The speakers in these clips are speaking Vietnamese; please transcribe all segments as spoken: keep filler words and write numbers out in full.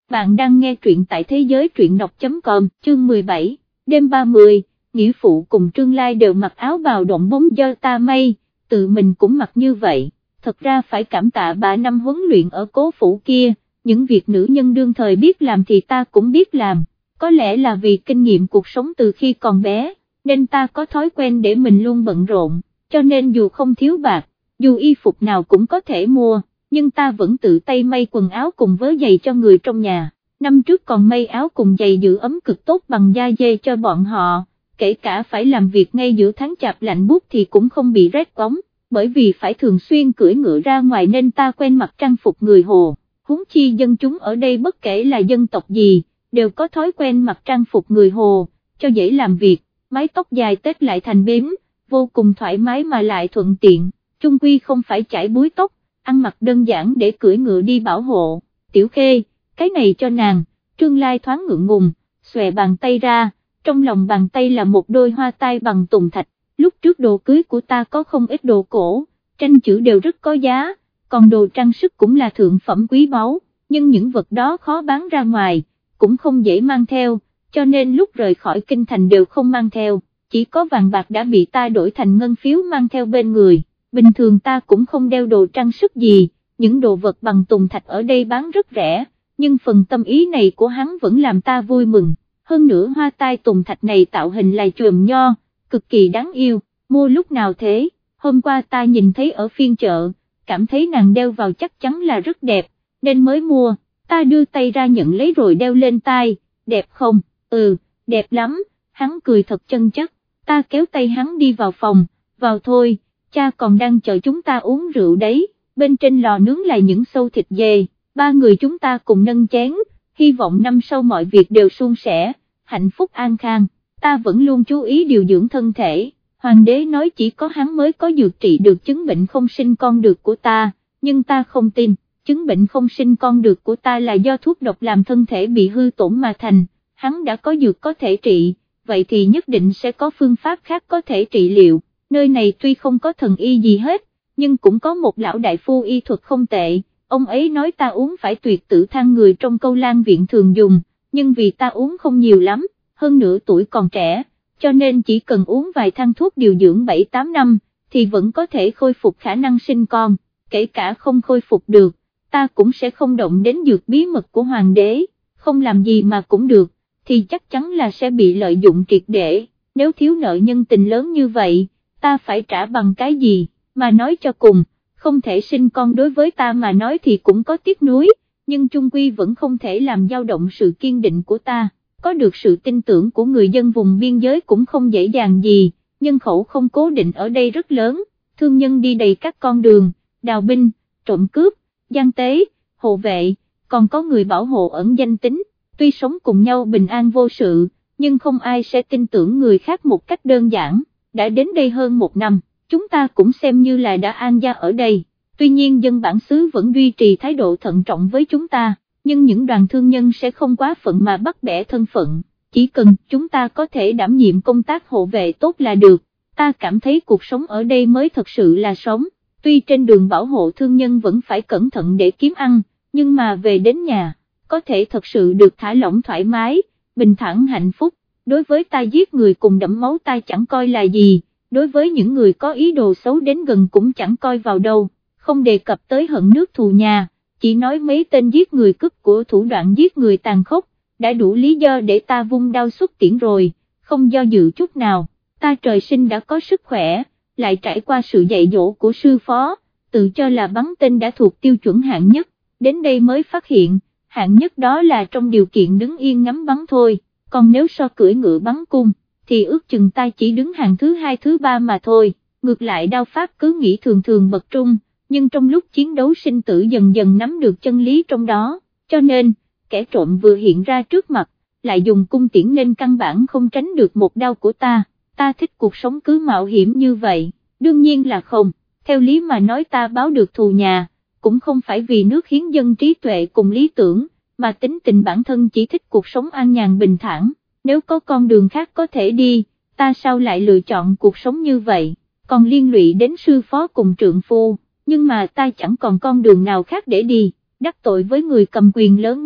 Bạn đang nghe truyện tại thế giới truyện đọc chấm com, chương mười bảy, đêm ba mươi, nghĩa phụ cùng Trương Lai đều mặc áo bào động bóng do ta may, tự mình cũng mặc như vậy, thật ra phải cảm tạ bà năm huấn luyện ở cố phủ kia, những việc nữ nhân đương thời biết làm thì ta cũng biết làm, có lẽ là vì kinh nghiệm cuộc sống từ khi còn bé, nên ta có thói quen để mình luôn bận rộn, cho nên dù không thiếu bạc, dù y phục nào cũng có thể mua, nhưng ta vẫn tự tay may quần áo cùng với giày cho người trong nhà, năm trước còn may áo cùng giày giữ ấm cực tốt bằng da dê cho bọn họ, kể cả phải làm việc ngay giữa tháng chạp lạnh buốt thì cũng không bị rét cóng, bởi vì phải thường xuyên cưỡi ngựa ra ngoài nên ta quen mặc trang phục người Hồ, huống chi dân chúng ở đây bất kể là dân tộc gì, đều có thói quen mặc trang phục người Hồ, cho dễ làm việc, mái tóc dài tết lại thành bím, vô cùng thoải mái mà lại thuận tiện, chung quy không phải chải búi tóc, ăn mặc đơn giản để cưỡi ngựa đi bảo hộ, Tiểu Khê, cái này cho nàng, Trương Lai thoáng ngượng ngùng, xòe bàn tay ra, trong lòng bàn tay là một đôi hoa tai bằng tùng thạch, lúc trước đồ cưới của ta có không ít đồ cổ, tranh chữ đều rất có giá, còn đồ trang sức cũng là thượng phẩm quý báu, nhưng những vật đó khó bán ra ngoài, cũng không dễ mang theo, cho nên lúc rời khỏi kinh thành đều không mang theo, chỉ có vàng bạc đã bị ta đổi thành ngân phiếu mang theo bên người. Bình thường ta cũng không đeo đồ trang sức gì, những đồ vật bằng tùng thạch ở đây bán rất rẻ, nhưng phần tâm ý này của hắn vẫn làm ta vui mừng, hơn nữa hoa tai tùng thạch này tạo hình là chùm nho, cực kỳ đáng yêu, mua lúc nào thế, hôm qua ta nhìn thấy ở phiên chợ, cảm thấy nàng đeo vào chắc chắn là rất đẹp, nên mới mua, ta đưa tay ra nhận lấy rồi đeo lên tai, đẹp không, ừ, đẹp lắm, hắn cười thật chân chất, ta kéo tay hắn đi vào phòng, vào thôi. Cha còn đang chờ chúng ta uống rượu đấy, bên trên lò nướng là những xâu thịt dê, ba người chúng ta cùng nâng chén, hy vọng năm sau mọi việc đều suôn sẻ, hạnh phúc an khang, ta vẫn luôn chú ý điều dưỡng thân thể, hoàng đế nói chỉ có hắn mới có dược trị được chứng bệnh không sinh con được của ta, nhưng ta không tin, chứng bệnh không sinh con được của ta là do thuốc độc làm thân thể bị hư tổn mà thành, hắn đã có dược có thể trị, vậy thì nhất định sẽ có phương pháp khác có thể trị liệu. Nơi này tuy không có thần y gì hết, nhưng cũng có một lão đại phu y thuật không tệ, ông ấy nói ta uống phải tuyệt tử thang người trong Câu Lan viện thường dùng, nhưng vì ta uống không nhiều lắm, hơn nữa tuổi còn trẻ, cho nên chỉ cần uống vài thang thuốc điều dưỡng bảy tám năm, thì vẫn có thể khôi phục khả năng sinh con, kể cả không khôi phục được, ta cũng sẽ không động đến dược bí mật của hoàng đế, không làm gì mà cũng được, thì chắc chắn là sẽ bị lợi dụng triệt để, nếu thiếu nợ nhân tình lớn như vậy, ta phải trả bằng cái gì, mà nói cho cùng, không thể sinh con đối với ta mà nói thì cũng có tiếc nuối, nhưng chung quy vẫn không thể làm dao động sự kiên định của ta, có được sự tin tưởng của người dân vùng biên giới cũng không dễ dàng gì, nhân khẩu không cố định ở đây rất lớn, thương nhân đi đầy các con đường, đào binh, trộm cướp, gian tế, hộ vệ, còn có người bảo hộ ẩn danh tính, tuy sống cùng nhau bình an vô sự, nhưng không ai sẽ tin tưởng người khác một cách đơn giản. Đã đến đây hơn một năm, chúng ta cũng xem như là đã an gia ở đây, tuy nhiên dân bản xứ vẫn duy trì thái độ thận trọng với chúng ta, nhưng những đoàn thương nhân sẽ không quá phận mà bắt bẻ thân phận, chỉ cần chúng ta có thể đảm nhiệm công tác hộ vệ tốt là được, ta cảm thấy cuộc sống ở đây mới thật sự là sống, tuy trên đường bảo hộ thương nhân vẫn phải cẩn thận để kiếm ăn, nhưng mà về đến nhà, có thể thật sự được thả lỏng thoải mái, bình thản hạnh phúc. Đối với ta giết người cùng đẫm máu ta chẳng coi là gì, đối với những người có ý đồ xấu đến gần cũng chẳng coi vào đâu, không đề cập tới hận nước thù nhà, chỉ nói mấy tên giết người cướp của thủ đoạn giết người tàn khốc, đã đủ lý do để ta vung đao xuất tiễn rồi, không do dự chút nào, ta trời sinh đã có sức khỏe, lại trải qua sự dạy dỗ của sư phó, tự cho là bắn tên đã thuộc tiêu chuẩn hạng nhất, đến đây mới phát hiện, hạng nhất đó là trong điều kiện đứng yên ngắm bắn thôi. Còn nếu so cưỡi ngựa bắn cung, thì ước chừng ta chỉ đứng hàng thứ hai thứ ba mà thôi, ngược lại đao pháp cứ nghĩ thường thường bậc trung, nhưng trong lúc chiến đấu sinh tử dần dần nắm được chân lý trong đó, cho nên, kẻ trộm vừa hiện ra trước mặt, lại dùng cung tiễn nên căn bản không tránh được một đao của ta, ta thích cuộc sống cứ mạo hiểm như vậy, đương nhiên là không, theo lý mà nói ta báo được thù nhà, cũng không phải vì nước hiến dân trí tuệ cùng lý tưởng, mà tính tình bản thân chỉ thích cuộc sống an nhàn bình thản, nếu có con đường khác có thể đi, ta sao lại lựa chọn cuộc sống như vậy, còn liên lụy đến sư phó cùng trượng phu, nhưng mà ta chẳng còn con đường nào khác để đi, đắc tội với người cầm quyền lớn nhất,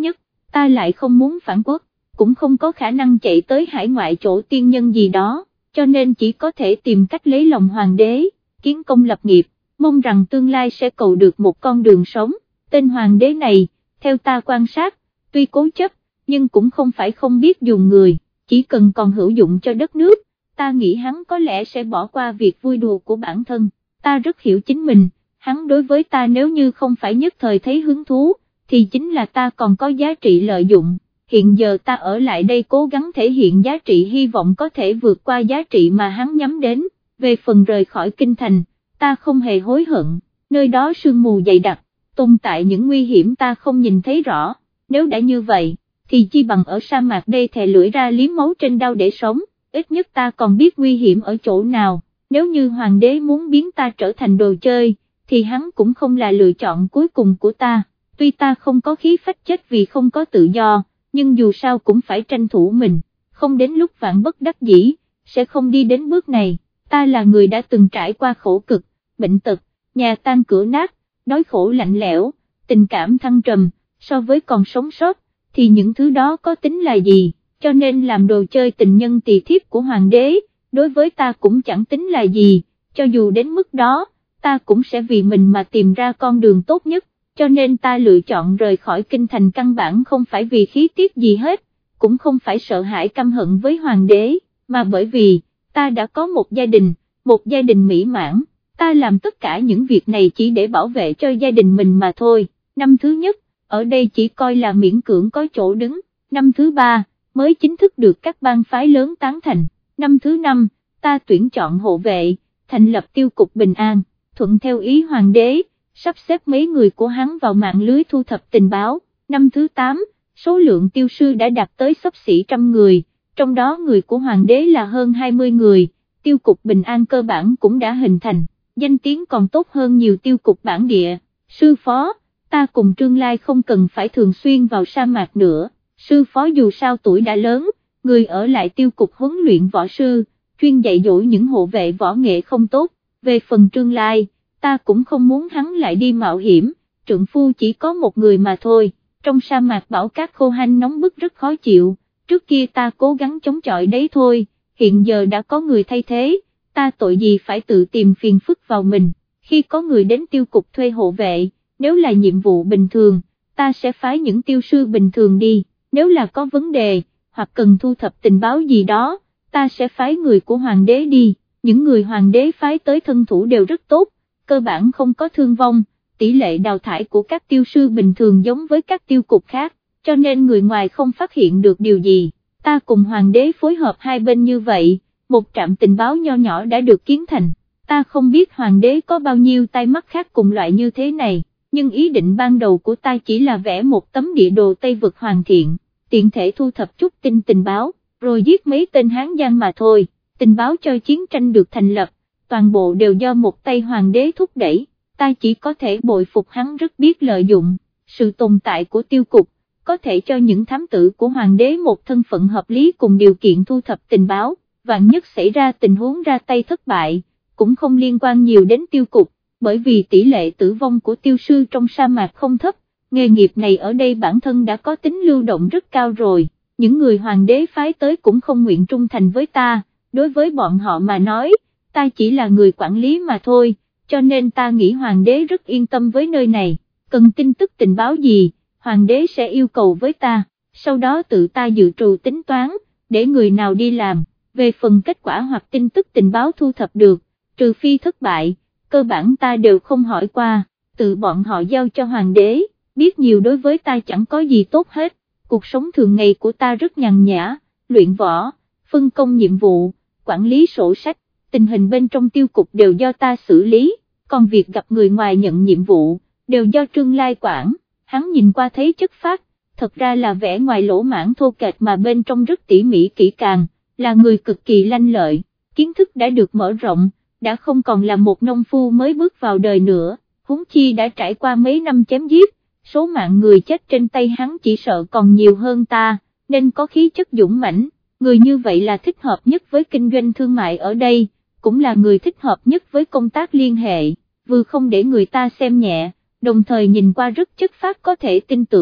ta lại không muốn phản quốc, cũng không có khả năng chạy tới hải ngoại chỗ tiên nhân gì đó, cho nên chỉ có thể tìm cách lấy lòng hoàng đế, kiến công lập nghiệp, mong rằng tương lai sẽ cầu được một con đường sống. Tên hoàng đế này, theo ta quan sát, tuy cố chấp, nhưng cũng không phải không biết dùng người, chỉ cần còn hữu dụng cho đất nước, ta nghĩ hắn có lẽ sẽ bỏ qua việc vui đùa của bản thân. Ta rất hiểu chính mình, hắn đối với ta nếu như không phải nhất thời thấy hứng thú, thì chính là ta còn có giá trị lợi dụng. Hiện giờ ta ở lại đây cố gắng thể hiện giá trị, hy vọng có thể vượt qua giá trị mà hắn nhắm đến. Về phần rời khỏi kinh thành, ta không hề hối hận, nơi đó sương mù dày đặc, tồn tại những nguy hiểm ta không nhìn thấy rõ, nếu đã như vậy, thì chi bằng ở sa mạc đây thè lưỡi ra liếm máu trên đao để sống, ít nhất ta còn biết nguy hiểm ở chỗ nào. Nếu như hoàng đế muốn biến ta trở thành đồ chơi, thì hắn cũng không là lựa chọn cuối cùng của ta. Tuy ta không có khí phách chết vì không có tự do, nhưng dù sao cũng phải tranh thủ mình, không đến lúc vạn bất đắc dĩ, sẽ không đi đến bước này. Ta là người đã từng trải qua khổ cực, bệnh tật, nhà tan cửa nát, đói khổ lạnh lẽo, tình cảm thăng trầm, so với còn sống sót, thì những thứ đó có tính là gì, cho nên làm đồ chơi tình nhân tỳ thiếp của hoàng đế, đối với ta cũng chẳng tính là gì, cho dù đến mức đó, ta cũng sẽ vì mình mà tìm ra con đường tốt nhất, cho nên ta lựa chọn rời khỏi kinh thành căn bản không phải vì khí tiết gì hết, cũng không phải sợ hãi căm hận với hoàng đế, mà bởi vì, ta đã có một gia đình, một gia đình mỹ mãn, ta làm tất cả những việc này chỉ để bảo vệ cho gia đình mình mà thôi. Năm thứ nhất, ở đây chỉ coi là miễn cưỡng có chỗ đứng, năm thứ ba, mới chính thức được các bang phái lớn tán thành, năm thứ năm, ta tuyển chọn hộ vệ, thành lập tiêu cục bình an, thuận theo ý hoàng đế, sắp xếp mấy người của hắn vào mạng lưới thu thập tình báo, năm thứ tám, số lượng tiêu sư đã đạt tới xấp xỉ trăm người, trong đó người của hoàng đế là hơn hai mươi người, tiêu cục bình an cơ bản cũng đã hình thành, danh tiếng còn tốt hơn nhiều tiêu cục bản địa. Sư phó, ta cùng Trương Lai không cần phải thường xuyên vào sa mạc nữa, sư phó dù sao tuổi đã lớn, người ở lại tiêu cục huấn luyện võ sư, chuyên dạy dỗ những hộ vệ võ nghệ không tốt. Về phần Trương Lai, ta cũng không muốn hắn lại đi mạo hiểm, trượng phu chỉ có một người mà thôi, trong sa mạc bão cát khô hanh nóng bức rất khó chịu, trước kia ta cố gắng chống chọi đấy thôi, hiện giờ đã có người thay thế, ta tội gì phải tự tìm phiền phức vào mình. Khi có người đến tiêu cục thuê hộ vệ, nếu là nhiệm vụ bình thường, ta sẽ phái những tiêu sư bình thường đi, nếu là có vấn đề, hoặc cần thu thập tình báo gì đó, ta sẽ phái người của hoàng đế đi, những người hoàng đế phái tới thân thủ đều rất tốt, cơ bản không có thương vong, tỷ lệ đào thải của các tiêu sư bình thường giống với các tiêu cục khác, cho nên người ngoài không phát hiện được điều gì. Ta cùng hoàng đế phối hợp hai bên như vậy, một trạm tình báo nho nhỏ đã được kiến thành. Ta không biết hoàng đế có bao nhiêu tay mắt khác cùng loại như thế này, nhưng ý định ban đầu của ta chỉ là vẽ một tấm địa đồ Tây vực hoàn thiện, tiện thể thu thập chút tin tình báo, rồi giết mấy tên Hán Giang mà thôi. Tình báo cho chiến tranh được thành lập, toàn bộ đều do một tay hoàng đế thúc đẩy, ta chỉ có thể bội phục hắn rất biết lợi dụng. Sự tồn tại của tiêu cục, có thể cho những thám tử của hoàng đế một thân phận hợp lý cùng điều kiện thu thập tình báo, vạn nhất xảy ra tình huống ra tay thất bại, cũng không liên quan nhiều đến tiêu cục, bởi vì tỷ lệ tử vong của tiêu sư trong sa mạc không thấp, nghề nghiệp này ở đây bản thân đã có tính lưu động rất cao rồi, những người hoàng đế phái tới cũng không nguyện trung thành với ta, đối với bọn họ mà nói, ta chỉ là người quản lý mà thôi, cho nên ta nghĩ hoàng đế rất yên tâm với nơi này, cần tin tức tình báo gì, hoàng đế sẽ yêu cầu với ta, sau đó tự ta dự trù tính toán, để người nào đi làm. Về phần kết quả hoặc tin tức tình báo thu thập được, trừ phi thất bại, cơ bản ta đều không hỏi qua, tự bọn họ giao cho hoàng đế, biết nhiều đối với ta chẳng có gì tốt hết, cuộc sống thường ngày của ta rất nhàn nhã, luyện võ, phân công nhiệm vụ, quản lý sổ sách, tình hình bên trong tiêu cục đều do ta xử lý, còn việc gặp người ngoài nhận nhiệm vụ, đều do Trương Lai quản, hắn nhìn qua thấy chất phác, thật ra là vẻ ngoài lỗ mãn thô kệch mà bên trong rất tỉ mỉ kỹ càng, là người cực kỳ lanh lợi, kiến thức đã được mở rộng, đã không còn là một nông phu mới bước vào đời nữa, huống chi đã trải qua mấy năm chém giết, số mạng người chết trên tay hắn chỉ sợ còn nhiều hơn ta, nên có khí chất dũng mãnh, người như vậy là thích hợp nhất với kinh doanh thương mại ở đây, cũng là người thích hợp nhất với công tác liên hệ, vừa không để người ta xem nhẹ, đồng thời nhìn qua rất chất phác có thể tin tưởng,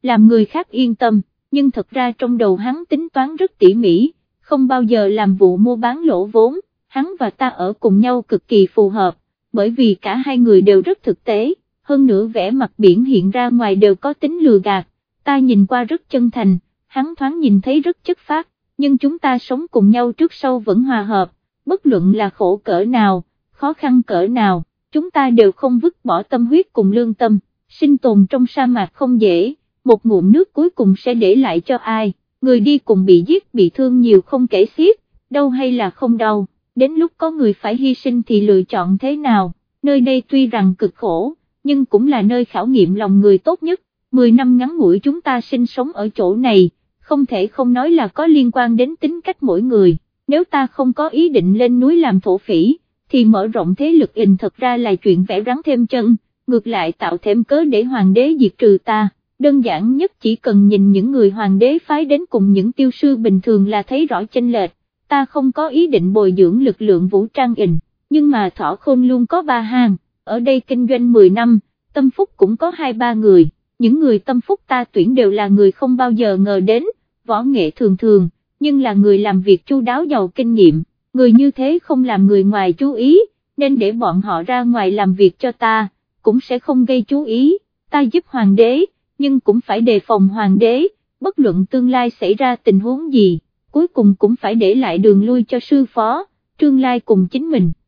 làm người khác yên tâm, nhưng thật ra trong đầu hắn tính toán rất tỉ mỉ, không bao giờ làm vụ mua bán lỗ vốn, hắn và ta ở cùng nhau cực kỳ phù hợp, bởi vì cả hai người đều rất thực tế, hơn nữa vẻ mặt biển hiện ra ngoài đều có tính lừa gạt, ta nhìn qua rất chân thành, hắn thoáng nhìn thấy rất chất phác, nhưng chúng ta sống cùng nhau trước sau vẫn hòa hợp, bất luận là khổ cỡ nào, khó khăn cỡ nào, chúng ta đều không vứt bỏ tâm huyết cùng lương tâm, sinh tồn trong sa mạc không dễ, một ngụm nước cuối cùng sẽ để lại cho ai, người đi cùng bị giết bị thương nhiều không kể xiết, đau hay là không đau, đến lúc có người phải hy sinh thì lựa chọn thế nào, nơi đây tuy rằng cực khổ, nhưng cũng là nơi khảo nghiệm lòng người tốt nhất, mười năm ngắn ngủi chúng ta sinh sống ở chỗ này, không thể không nói là có liên quan đến tính cách mỗi người, nếu ta không có ý định lên núi làm thổ phỉ, thì mở rộng thế lực ình thật ra là chuyện vẽ rắn thêm chân, ngược lại tạo thêm cớ để hoàng đế diệt trừ ta, đơn giản nhất chỉ cần nhìn những người hoàng đế phái đến cùng những tiêu sư bình thường là thấy rõ chênh lệch, ta không có ý định bồi dưỡng lực lượng vũ trang ình, nhưng mà Thỏ Khôn luôn có ba hàng, ở đây kinh doanh mười năm, tâm phúc cũng có hai ba người, những người tâm phúc ta tuyển đều là người không bao giờ ngờ đến, võ nghệ thường thường, nhưng là người làm việc chu đáo giàu kinh nghiệm, người như thế không làm người ngoài chú ý, nên để bọn họ ra ngoài làm việc cho ta, cũng sẽ không gây chú ý, ta giúp hoàng đế, nhưng cũng phải đề phòng hoàng đế, bất luận tương lai xảy ra tình huống gì, cuối cùng cũng phải để lại đường lui cho sư phó, Trương Lai cùng chính mình.